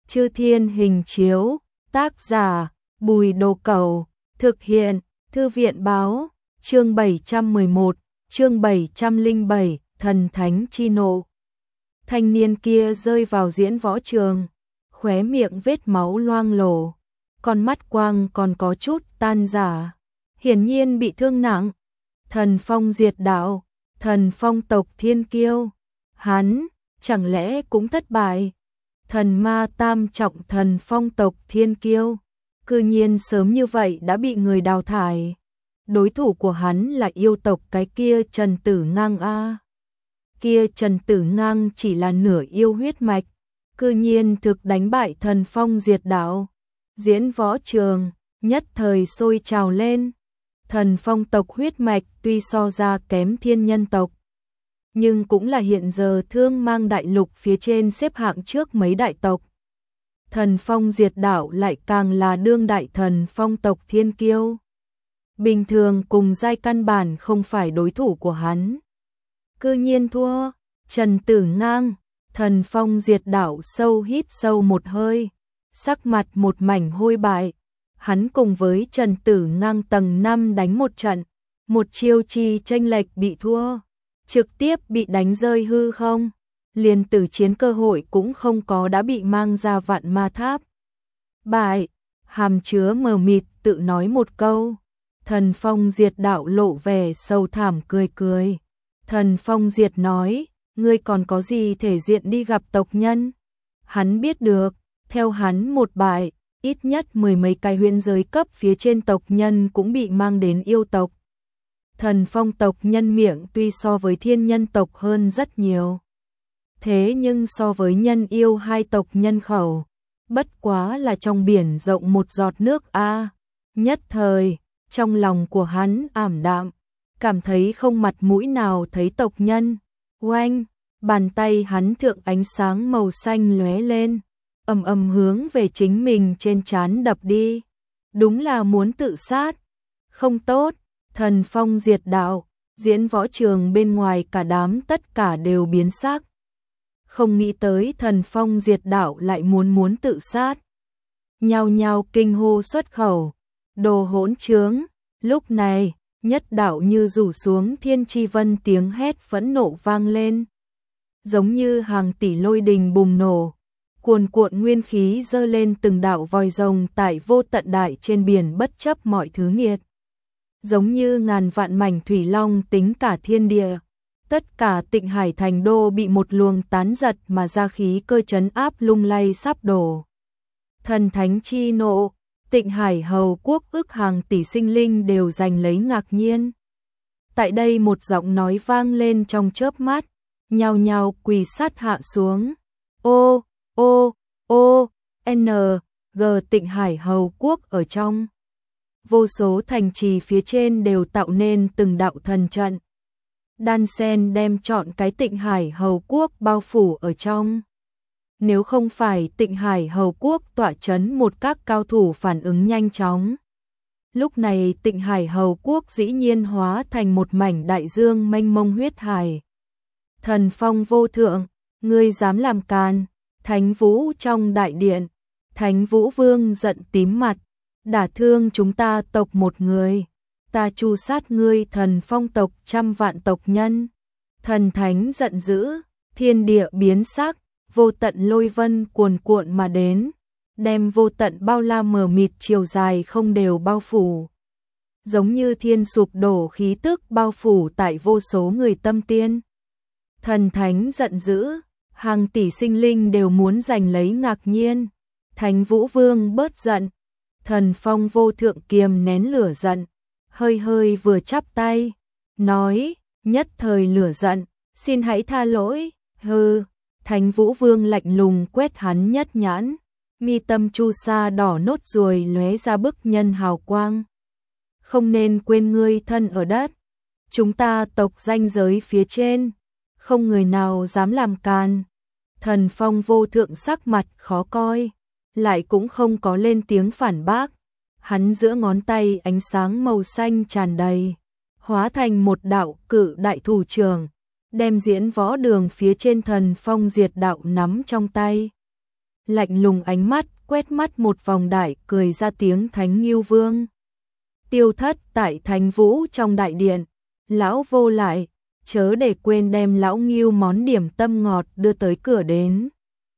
Chư Thiên Hình Chiếu, tác giả, Bùi Đồ Cẩu, thực hiện, Thư viện báo, chương 711, chương 707, thần thánh chi nộ. Thanh niên kia rơi vào diễn võ trường, khóe miệng vết máu loang lổ, con mắt quang còn có chút tan rã, hiển nhiên bị thương nặng. Thần Phong diệt đạo, Thần Phong tộc thiên kiêu, hắn chẳng lẽ cũng thất bại? Thần ma tam trọng Thần Phong tộc thiên kiêu, cư nhiên sớm như vậy đã bị người đào thải. Đối thủ của hắn là yêu tộc cái kia Trần Tử Ngang a. Kia Trần Tử Ngang chỉ là nửa yêu huyết mạch, cư nhiên thực đánh bại Thần Phong diệt đạo. Diễn võ trường nhất thời sôi trào lên. Thần Phong tộc huyết mạch tuy so ra kém thiên nhân tộc, nhưng cũng là hiện giờ thương mang đại lục phía trên xếp hạng trước mấy đại tộc. Thần Phong diệt đạo lại càng là đương đại Thần Phong tộc thiên kiêu. Bình thường cùng giai căn bản không phải đối thủ của hắn. Cư nhiên thua. Trần Tử Ngang, Thần Phong diệt đạo sâu hít sâu một hơi, sắc mặt một mảnh hôi bại. Hắn cùng với Trần Tử Ngang tầng 5 đánh một trận, một chiêu chi chênh lệch bị thua, trực tiếp bị đánh rơi hư không, liền tử chiến cơ hội cũng không có đã bị mang ra vạn ma tháp. Bại, hàm chứa mờ mịt tự nói một câu. Thần Phong diệt đạo lộ vẻ sâu thảm cười cười. Thần Phong diệt nói, ngươi còn có gì thể diện đi gặp tộc nhân? Hắn biết được, theo hắn một bại, ít nhất mười mấy cái huyễn giới cấp phía trên tộc nhân cũng bị mang đến yêu tộc. Thần Phong tộc nhân miệng tuy so với thiên nhân tộc hơn rất nhiều, thế nhưng so với nhân yêu hai tộc nhân khẩu, bất quá là trong biển rộng một giọt nước a. Nhất thời, trong lòng của hắn ảm đạm, cảm thấy không mặt mũi nào thấy tộc nhân. Oanh, bàn tay hắn thượng ánh sáng màu xanh lóe lên, ầm ầm hướng về chính mình trên trán đập đi. Đúng là muốn tự sát. Không tốt. Thần Phong diệt đạo, diễn võ trường bên ngoài cả đám tất cả đều biến sắc. Không nghĩ tới Thần Phong diệt đạo lại muốn tự sát. Nhao nhao kinh hô xuất khẩu. Đồ hỗn trướng. Lúc này, nhất đạo như rủ xuống thiên chi vân, tiếng hét phẫn nộ vang lên. Giống như hàng tỷ lôi đình bùng nổ, cuồn cuộn nguyên khí dơ lên từng đạo vòi rồng tại vô tận đại trên biển bất chấp mọi thứ nghiệt. Giống như ngàn vạn mảnh thủy long tính cả thiên địa, tất cả Tịnh Hải thành đô bị một luồng tán giật mà ra khí cơ trấn áp lung lay sắp đổ. Thần thánh chi nộ, Tịnh Hải hầu quốc ức hàng tỷ sinh linh đều giành lấy ngạc nhiên. Tại đây một giọng nói vang lên trong chớp mắt, nhao nhao quỳ sát hạ xuống. Ô, ô, ô, n, g Tịnh Hải hầu quốc ở trong. Vô số thành trì phía trên đều tạo nên từng đạo thần trận. Đan sen đem trọn cái Tịnh Hải hầu quốc bao phủ ở trong. Nếu không phải Tịnh Hải hầu quốc tọa chấn một các cao thủ phản ứng nhanh chóng, lúc này Tịnh Hải hầu quốc dĩ nhiên hóa thành một mảnh đại dương mênh mông huyết hải. Thần Phong vô thượng, ngươi dám làm càn? Thánh Vũ trong đại điện, Thánh Vũ Vương giận tím mặt, đả thương chúng ta tộc một người, ta tru sát ngươi Thần Phong tộc trăm vạn tộc nhân. Thần Thánh giận dữ, thiên địa biến sắc, vô tận lôi vân cuồn cuộn mà đến, đem vô tận bao la mờ mịt chiều dài không đều bao phủ. Giống như thiên sụp đổ khí tức bao phủ tại vô số người tâm tiên. Thần Thánh giận dữ, hàng tỷ sinh linh đều muốn giành lấy ngạc nhiên. Thánh Vũ Vương bớt giận. Thần Phong vô thượng kiềm nén lửa giận, hơi hơi vừa chắp tay, nói, nhất thời lửa giận, xin hãy tha lỗi. Hừ. Thánh Vũ Vương lạnh lùng quét hắn nhất nhãn, mi tâm chu sa đỏ nốt ruồi lóe ra bức nhân hào quang. Không nên quên ngươi thân ở đất, chúng ta tộc ranh giới phía trên, không người nào dám làm càn. Thần Phong vô thượng sắc mặt khó coi, lại cũng không có lên tiếng phản bác. Hắn giữa ngón tay ánh sáng màu xanh tràn đầy, hóa thành một đạo cự đại thủ trưởng, đem diễn võ đường phía trên Thần Phong diệt đạo nắm trong tay. lạnh lùng ánh mắt, quét mắt một vòng đại cười ra tiếng Thánh Ngưu Vương. Tiêu thất tại Thánh Vũ trong đại điện, lão vô lại, chớ để quên đem lão Ngưu món điểm tâm ngọt đưa tới cửa đến.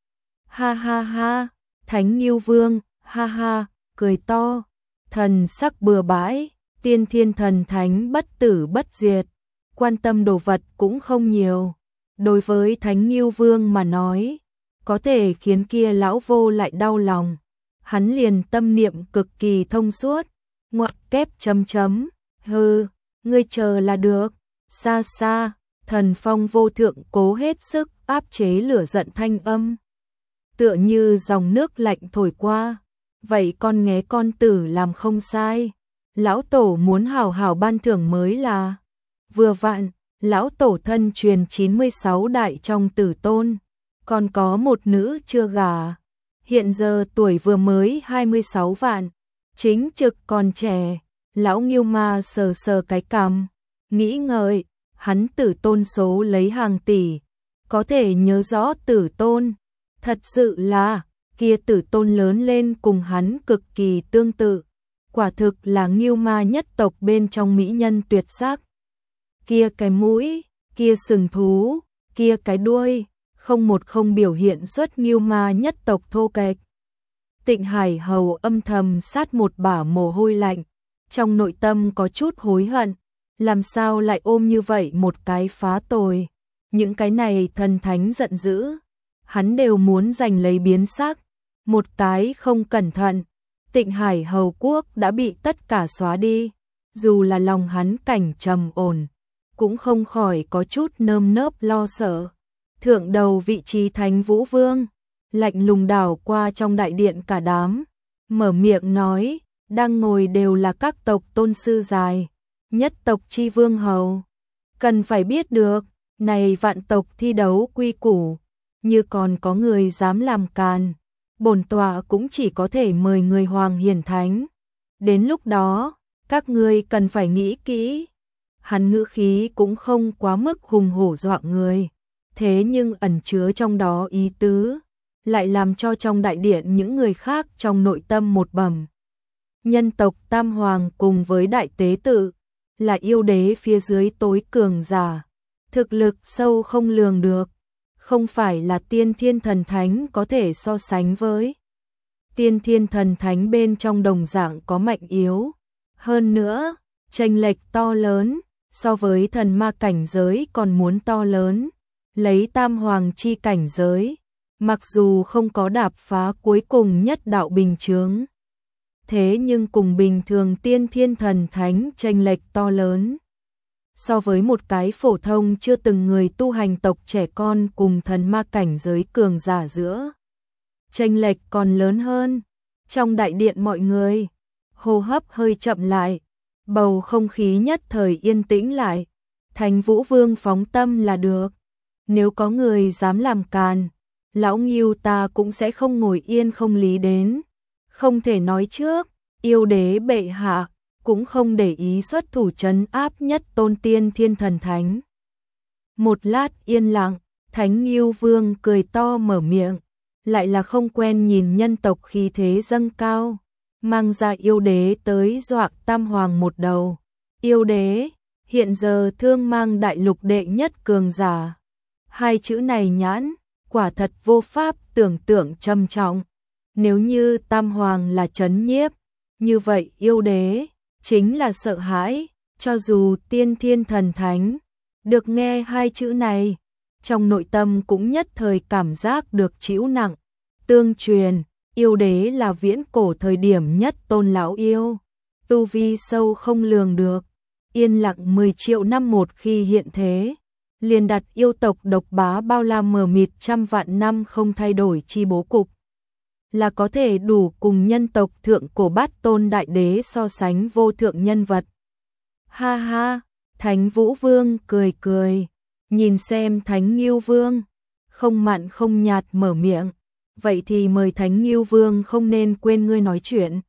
Ha ha ha, Thánh Ngưu Vương, ha ha, cười to, thần sắc bừa bãi, tiên thiên thần thánh bất tử bất diệt, quan tâm đồ vật cũng không nhiều. Đối với Thánh Ngưu Vương mà nói, có thể khiến kia lão vô lại đau lòng. Hắn liền tâm niệm cực kỳ thông suốt, ngoặc kép chấm chấm, hừ, ngươi chờ là được. Xa xa, Thần Phong vô thượng cố hết sức áp chế lửa giận thanh âm. Tựa như dòng nước lạnh thổi qua, vậy con nghé con tử làm không sai. Lão tổ muốn hảo hảo ban thưởng mới là vừa vặn, lão tổ thân truyền 96 đại trong tử tôn, còn có một nữ chưa gả, hiện giờ tuổi vừa mới 26 vạn, chính trực còn trẻ. Lão Ngưu Ma sờ sờ cái cằm, nghĩ ngợi, hắn tử tôn số lấy hàng tỷ, có thể nhớ rõ tử tôn, thật sự là kia tử tôn lớn lên cùng hắn cực kỳ tương tự, quả thực là Ngưu Ma nhất tộc bên trong mỹ nhân tuyệt sắc. Kia cái mũi, kia sừng thú, kia cái đuôi, không một không biểu hiện xuất Ngưu Ma nhất tộc thô kệch. Tịnh Hải Hầu âm thầm sát một bả mồ hôi lạnh, trong nội tâm có chút hối hận, làm sao lại ôm như vậy một cái phá tồi. Những cái này thần thánh giận dữ, hắn đều muốn giành lấy biến sắc, một cái không cẩn thận, Tịnh Hải Hầu quốc đã bị tất cả xóa đi, dù là lòng hắn cảnh trầm ổn, cũng không khỏi có chút nơm nớp lo sợ. Thượng đầu vị trí Thánh Vũ Vương, lạnh lùng đảo qua trong đại điện cả đám, mở miệng nói, đang ngồi đều là các tộc tôn sư dài, nhất tộc chi vương hầu. Cần phải biết được, này vạn tộc thi đấu quy củ, như còn có người dám làm càn, bổn tọa cũng chỉ có thể mời người hoàng hiển thánh. Đến lúc đó, các ngươi cần phải nghĩ kỹ. Hắn ngữ khí cũng không quá mức hùng hổ dọa người, thế nhưng ẩn chứa trong đó ý tứ, lại làm cho trong đại điện những người khác trong nội tâm một bầm. Nhân tộc Tam Hoàng cùng với đại tế tự, là yêu đế phía dưới tối cường giả, thực lực sâu không lường được, không phải là tiên thiên thần thánh có thể so sánh với. Tiên thiên thần thánh bên trong đồng dạng có mạnh yếu, hơn nữa, chênh lệch to lớn, so với thần ma cảnh giới còn muốn to lớn. Lấy Tam Hoàng chi cảnh giới, mặc dù không có đạp phá cuối cùng nhất đạo bình chướng, thế nhưng cùng bình thường tiên thiên thần thánh chênh lệch to lớn. So với một cái phổ thông chưa từng người tu hành tộc trẻ con cùng thần ma cảnh giới cường giả giữa, chênh lệch còn lớn hơn. Trong đại điện mọi người, hô hấp hơi chậm lại, bầu không khí nhất thời yên tĩnh lại. Thánh Vũ Vương phóng tâm là được, nếu có người dám làm càn, lão Ngưu ta cũng sẽ không ngồi yên không lý đến. Không thể nói trước, yêu đế bệ hạ cũng không để ý xuất thủ trấn áp nhất tôn tiên thiên thần thánh. Một lát yên lặng, Thánh Ngưu Vương cười to mở miệng, lại là không quen nhìn nhân tộc khí thế dâng cao, mang ra yêu đế tới dọa Tam Hoàng một đầu. Yêu đế, hiện giờ thương mang đại lục đệ nhất cường giả. Hai chữ này nhãn, quả thật vô pháp tưởng tượng trầm trọng. Nếu như Tam Hoàng là trấn nhiếp, như vậy yêu đế chính là sợ hãi, cho dù tiên thiên thần thánh, được nghe hai chữ này, trong nội tâm cũng nhất thời cảm giác được chịu nặng. Tương truyền, yêu đế là viễn cổ thời điểm nhất tôn lão yêu, tu vi sâu không lường được, yên lặng 10 triệu năm một khi hiện thế, liền đặt yêu tộc độc bá bao la mờ mịt trăm vạn năm không thay đổi chi bố cục, là có thể đủ cùng nhân tộc thượng cổ bát tôn đại đế so sánh vô thượng nhân vật. Ha ha, Thánh Vũ Vương cười cười, nhìn xem Thánh Ngưu Vương, không mặn không nhạt mở miệng, vậy thì mời Thánh Ngưu Vương không nên quên ngươi nói chuyện.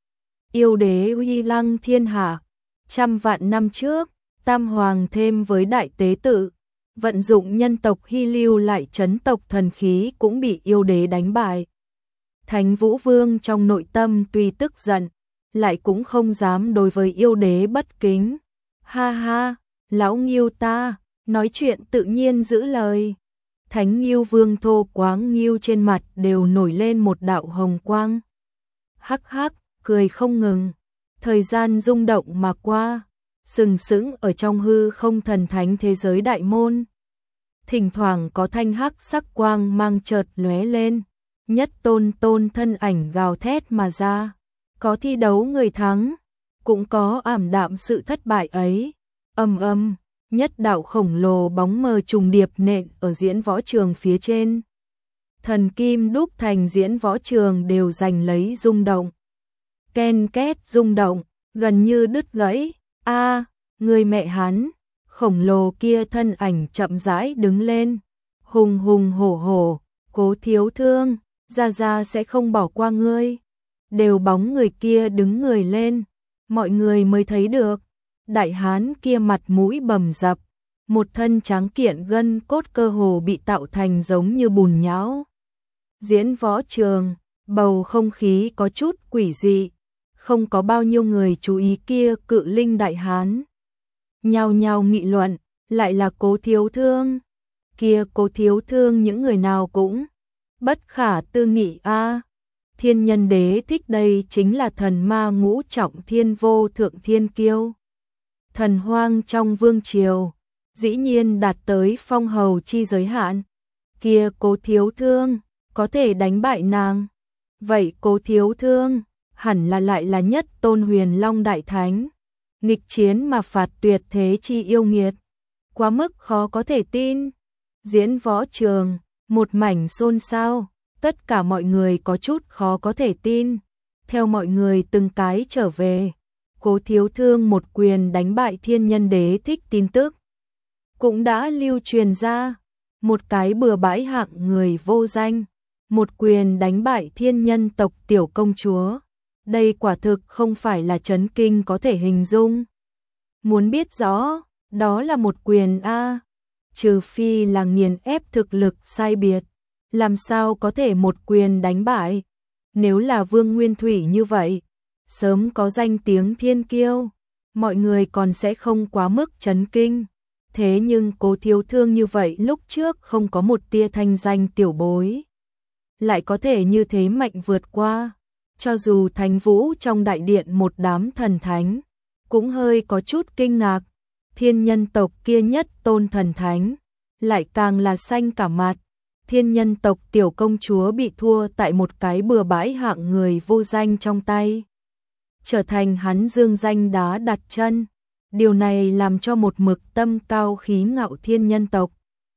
Yêu đế uy lăng thiên hạ, trăm vạn năm trước, Tam Hoàng thêm với đại tế tự, vận dụng nhân tộc hy lưu lại chấn tộc thần khí cũng bị yêu đế đánh bại. Thánh Vũ Vương trong nội tâm tuy tức giận, lại cũng không dám đối với yêu đế bất kính. Ha ha, lão Ngưu ta, nói chuyện tự nhiên giữ lời. Thánh Ngưu Vương thô quáng ngưu trên mặt đều nổi lên một đạo hồng quang. Hắc hắc, cười không ngừng. Thời gian rung động mà qua, sừng sững ở trong hư không thần thánh thế giới đại môn. Thỉnh thoảng có thanh hắc sắc quang mang chợt lóe lên, nhất tôn tôn thân ảnh gào thét mà ra. Có thi đấu người thắng, cũng có ảm đạm sự thất bại ấy. Ầm ầm, nhất đạo khổng lồ bóng mờ trùng điệp nện ở diễn võ trường phía trên. Thần kim đúc thành diễn võ trường đều giành lấy rung động. Ken két rung động, gần như đứt gãy. A, người mẹ hắn, khổng lồ kia thân ảnh chậm rãi đứng lên. Hùng hùng hổ hổ, Cố Thiếu Thương, Gia sẽ không bỏ qua ngươi. Đều bóng người kia đứng người lên, mọi người mới thấy được. Đại hán kia mặt mũi bầm dập, một thân tráng kiện gân cốt cơ hồ bị tạo thành giống như bùn nhão. Diễn võ trường, bầu không khí có chút quỷ dị, không có bao nhiêu người chú ý kia cự linh đại hán. Nhao nhao nghị luận, lại là Cố Thiếu Thương. Kia Cố Thiếu Thương những người nào cũng bất khả tư nghị a. Thiên Nhân Đế thích đây chính là thần ma ngũ trọng thiên vô thượng thiên kiêu. Thần hoang trong vương triều, dĩ nhiên đạt tới phong hầu chi giới hạn. Kia Cố Thiếu Thương, có thể đánh bại nàng. Vậy Cố Thiếu Thương, hẳn là lại là nhất tôn huyền long đại thánh. Nghịch chiến mà phạt tuyệt thế chi yêu nghiệt. Quá mức khó có thể tin. Diễn võ trường, một mảnh xôn xao. Tất cả mọi người có chút khó có thể tin. Theo mọi người từng cái trở về, Cố Thiếu Thương một quyền đánh bại Thiên Nhân Đế thích tin tức cũng đã lưu truyền ra. Một cái bừa bãi hạng người vô danh, một quyền đánh bại thiên nhân tộc tiểu công chúa. Đây quả thực không phải là chấn kinh có thể hình dung. Muốn biết rõ, đó là một quyền a, trừ phi là nghiền ép thực lực sai biệt, làm sao có thể một quyền đánh bại. Nếu là Vương Nguyên Thủy như vậy, sớm có danh tiếng thiên kiêu, mọi người còn sẽ không quá mức chấn kinh. Thế nhưng Cố Thiếu Thương như vậy lúc trước không có một tia thanh danh tiểu bối, lại có thể như thế mạnh vượt qua. Cho dù Thánh Vũ trong đại điện một đám thần thánh, cũng hơi có chút kinh ngạc. Thiên nhân tộc kia nhất tôn thần thánh, lại càng là xanh cả mặt. Thiên nhân tộc tiểu công chúa bị thua tại một cái bừa bãi hạng người vô danh trong tay, trở thành hắn dương danh đá đặt chân. Điều này làm cho một mực tâm cao khí ngạo thiên nhân tộc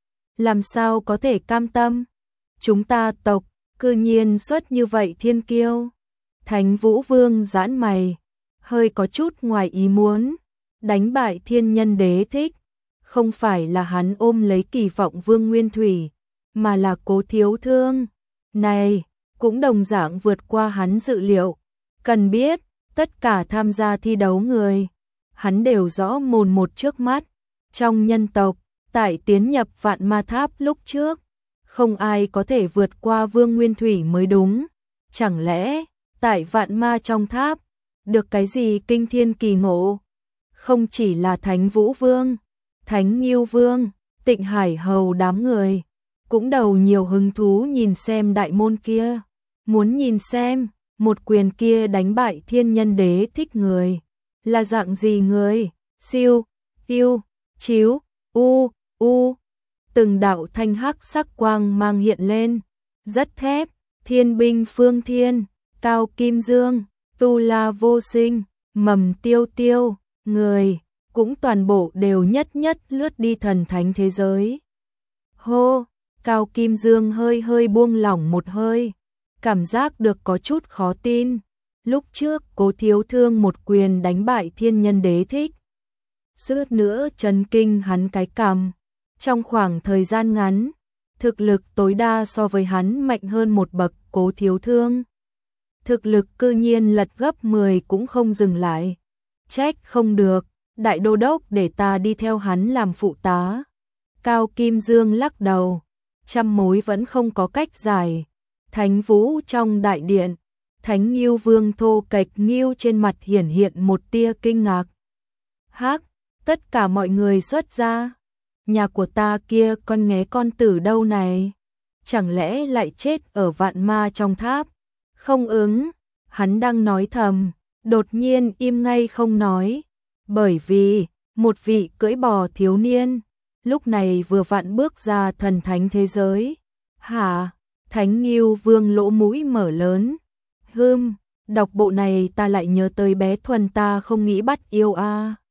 làm sao có thể cam tâm. Chúng ta tộc cư nhiên xuất như vậy thiên kiêu. Thánh Vũ Vương giãn mày, hơi có chút ngoài ý muốn. Đánh bại Thiên Nhân Đế thích, không phải là hắn ôm lấy kỳ vọng Vương Nguyên Thủy, mà là Cố Thiếu Thương. Này, cũng đồng dạng vượt qua hắn dự liệu. Cần biết, tất cả tham gia thi đấu người, hắn đều rõ mồn một trước mắt. Trong nhân tộc, tại tiến nhập Vạn Ma Tháp lúc trước, không ai có thể vượt qua Vương Nguyên Thủy mới đúng. Chẳng lẽ, tại Vạn Ma trong tháp, được cái gì kinh thiên kỳ ngộ? Không chỉ là Thánh Vũ Vương, Thánh Ngưu Vương, Tịnh Hải Hầu đám người, cũng đầu nhiều hứng thú nhìn xem đại môn kia. Muốn nhìn xem, một quyền kia đánh bại Thiên Nhân Đế thích người, là dạng gì người? Siêu, yêu, chiếu, u. Từng đạo thanh hắc sắc quang mang hiện lên. Rất thép, Thiên Binh Phương Thiên, Cao Kim Dương, Tu La Vô Sinh, Mầm Tiêu Tiêu, người, cũng toàn bộ đều nhất nhất lướt đi thần thánh thế giới. Hô, Cao Kim Dương hơi buông lỏng một hơi, cảm giác được có chút khó tin. Lúc trước Cố Thiếu Thương một quyền đánh bại Thiên Nhân Đế thích, suýt nữa chấn kinh hắn cái cằm. Trong khoảng thời gian ngắn, thực lực tối đa so với hắn mạnh hơn một bậc. Cố Thiếu Thương thực lực cư nhiên lật gấp 10 cũng không dừng lại. Trách không được, đại đô đốc để ta đi theo hắn làm phụ tá. Cao Kim Dương lắc đầu, trăm mối vẫn không có cách giải. Thánh vũ trong đại điện, Thánh Ngưu Vương Thô Kệch Ngưu trên mặt hiển hiện một tia kinh ngạc. Hắc, tất cả mọi người xuất ra. Nhà của ta kia con nghé con tử đâu này? Chẳng lẽ lại chết ở vạn ma trong tháp? Không ứng, hắn đang nói thầm, đột nhiên im ngay không nói. Bởi vì, một vị cưỡi bò thiếu niên, lúc này vừa vặn bước ra thần thánh thế giới. Hả? Thánh Ngưu Vương lỗ mũi mở lớn. Đọc bộ này ta lại nhớ tới bé Thuần ta không nghĩ bắt yêu a.